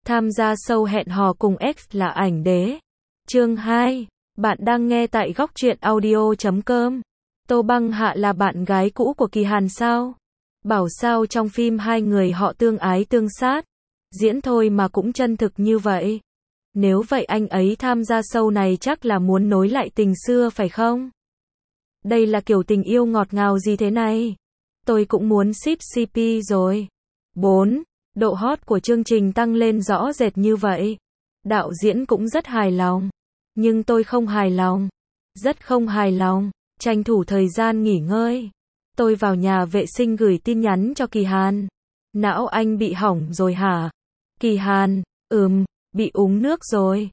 Tham gia show hẹn hò cùng ex là ảnh đế. Chương 2. Bạn đang nghe tại góc truyện audio.com. Tô Băng Hạ là bạn gái cũ của Kỳ Hàn sao? Bảo sao trong phim hai người họ tương ái tương sát. Diễn thôi mà cũng chân thực như vậy. Nếu vậy anh ấy tham gia show này chắc là muốn nối lại tình xưa phải không? Đây là kiểu tình yêu ngọt ngào gì thế này? Tôi cũng muốn ship CP rồi. 4. Độ hot của chương trình tăng lên rõ rệt như vậy. Đạo diễn cũng rất hài lòng. Nhưng tôi không hài lòng. Rất không hài lòng. Tranh thủ thời gian nghỉ ngơi. Tôi vào nhà vệ sinh gửi tin nhắn cho Kỳ Hàn. Não anh bị hỏng rồi hả? Kỳ Hàn, bị uống nước rồi.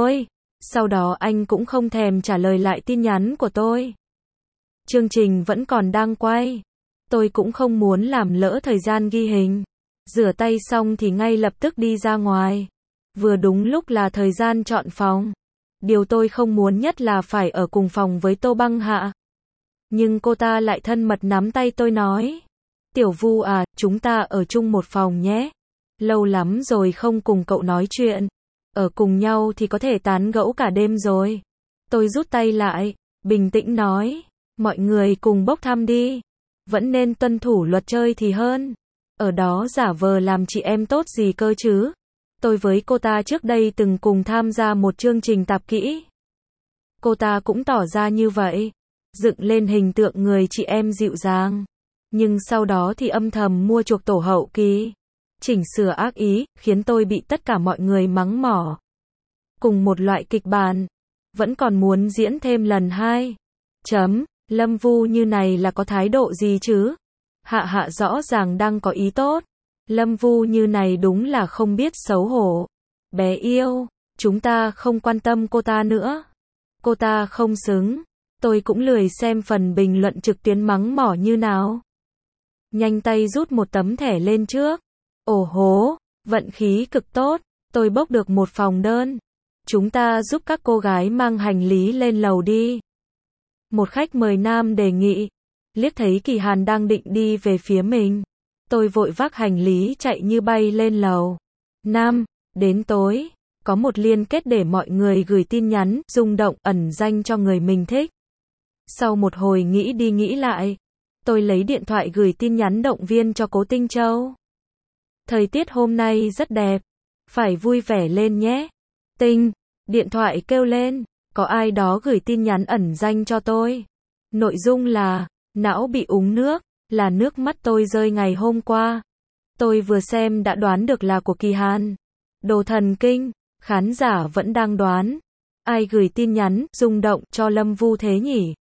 Sau đó anh cũng không thèm trả lời lại tin nhắn của tôi. Chương trình vẫn còn đang quay. Tôi cũng không muốn làm lỡ thời gian ghi hình. Rửa tay xong thì ngay lập tức đi ra ngoài. Vừa đúng lúc là thời gian chọn phòng. Điều tôi không muốn nhất là phải ở cùng phòng với Tô Băng Hạ. Nhưng cô ta lại thân mật nắm tay tôi nói. Tiểu Vu à, chúng ta ở chung một phòng nhé. Lâu lắm rồi không cùng cậu nói chuyện. Ở cùng nhau thì có thể tán gẫu cả đêm rồi. Tôi rút tay lại, bình tĩnh nói. Mọi người cùng bốc thăm đi. Vẫn nên tuân thủ luật chơi thì hơn. Ở đó giả vờ làm chị em tốt gì cơ chứ. Tôi với cô ta trước đây từng cùng tham gia một chương trình tạp kỹ. Cô ta cũng tỏ ra như vậy. Dựng lên hình tượng người chị em dịu dàng. Nhưng sau đó thì âm thầm mua chuộc tổ hậu Kỳ. Chỉnh sửa ác ý, khiến tôi bị tất cả mọi người mắng mỏ. Cùng một loại kịch bản. Vẫn còn muốn diễn thêm lần 2. Lâm Vu như này là có thái độ gì chứ? Hạ rõ ràng đang có ý tốt. Lâm Vu như này đúng là không biết xấu hổ. Bé yêu, chúng ta không quan tâm cô ta nữa. Cô ta không xứng. Tôi cũng lười xem phần bình luận trực tuyến mắng mỏ như nào. Nhanh tay rút một tấm thẻ lên trước. Ồ hố, vận khí cực tốt. Tôi bốc được một phòng đơn. Chúng ta giúp các cô gái mang hành lý lên lầu đi. Một khách mời nam đề nghị. Liếc thấy Kỳ Hàn đang định đi về phía mình. Tôi vội vác hành lý chạy như bay lên lầu. Đến tối. Có một liên kết để mọi người gửi tin nhắn, rung động, ẩn danh cho người mình thích. Sau một hồi nghĩ đi nghĩ lại. Tôi lấy điện thoại gửi tin nhắn động viên cho Cố Tinh Châu. Thời tiết hôm nay rất đẹp. Phải vui vẻ lên nhé. Điện thoại kêu lên. Có ai đó gửi tin nhắn ẩn danh cho tôi. Nội dung là, não bị uống nước, là nước mắt tôi rơi ngày hôm qua. Tôi vừa xem đã đoán được là của Kỳ Hàn. Đồ thần kinh, khán giả vẫn đang đoán. Ai gửi tin nhắn, rung động cho Lâm Vu thế nhỉ?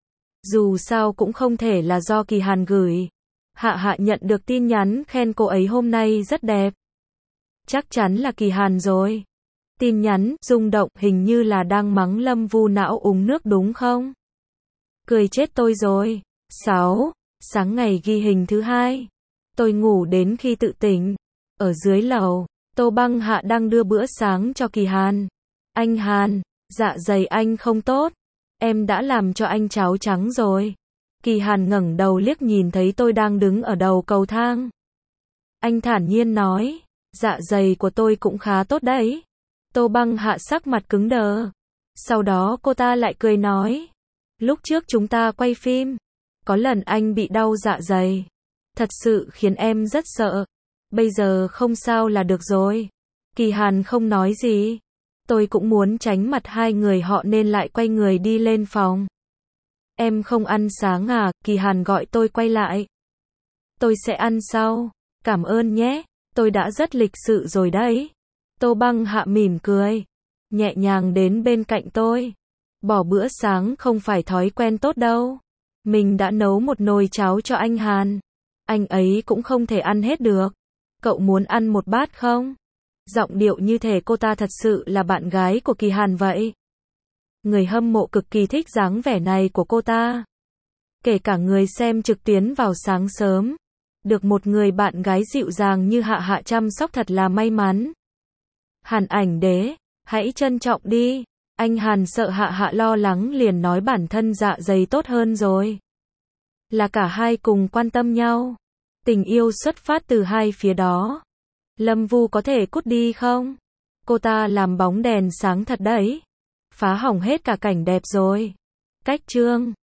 Dù sao cũng không thể là do Kỳ Hàn gửi. Hạ nhận được tin nhắn khen cô ấy hôm nay rất đẹp. Chắc chắn là Kỳ Hàn rồi. Tin nhắn, rung động, hình như là đang mắng Lâm Vu não uống nước đúng không? Cười chết tôi rồi. 6. Sáng ngày ghi hình thứ 2. Tôi ngủ đến khi tự tỉnh. Ở dưới lầu, Tô Băng Hạ đang đưa bữa sáng cho Kỳ Hàn. Anh Hàn, dạ dày anh không tốt. Em đã làm cho anh cháo trắng rồi. Kỳ Hàn ngẩng đầu liếc nhìn thấy tôi đang đứng ở đầu cầu thang. Anh thản nhiên nói, dạ dày của tôi cũng khá tốt đấy. Tô Băng Hạ sắc mặt cứng đờ. Sau đó cô ta lại cười nói. Lúc trước chúng ta quay phim. Có lần anh bị đau dạ dày. Thật sự khiến em rất sợ. Bây giờ không sao là được rồi. Kỳ Hàn không nói gì. Tôi cũng muốn tránh mặt hai người họ nên lại quay người đi lên phòng. Em không ăn sáng à? Kỳ Hàn gọi tôi quay lại. Tôi sẽ ăn sau. Cảm ơn nhé. Tôi đã rất lịch sự rồi đấy. Tô Băng Hạ mỉm cười. Nhẹ nhàng đến bên cạnh tôi. Bỏ bữa sáng không phải thói quen tốt đâu. Mình đã nấu một nồi cháo cho anh Hàn. Anh ấy cũng không thể ăn hết được. Cậu muốn ăn một bát không? Giọng điệu như thể cô ta thật sự là bạn gái của Kỳ Hàn vậy. Người hâm mộ cực kỳ thích dáng vẻ này của cô ta. Kể cả người xem trực tuyến vào sáng sớm. Được một người bạn gái dịu dàng như Hạ chăm sóc thật là may mắn. Hàn ảnh đế, hãy trân trọng đi. Anh Hàn sợ Hạ lo lắng liền nói bản thân dạ dày tốt hơn rồi. Là cả hai cùng quan tâm nhau. Tình yêu xuất phát từ hai phía đó. Lâm Vu có thể cút đi không? Cô ta làm bóng đèn sáng thật đấy. Phá hỏng hết cả cảnh đẹp rồi. Cách chương